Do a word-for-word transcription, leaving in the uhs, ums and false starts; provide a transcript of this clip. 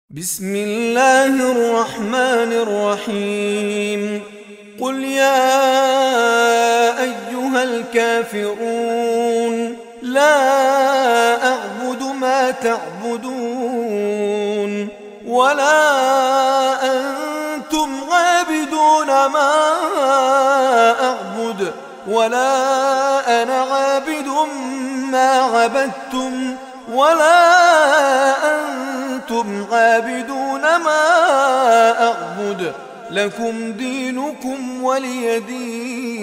بسم الله الرحمن الرحيم قل يا أيها الكافرون لا أعبد ما تعبدون ولا أنتم عابدون ما أعبد ولا أنا عابد ما عبدتم ولا أنتم عابدون ما أعبد لكم دينكم ولي دين.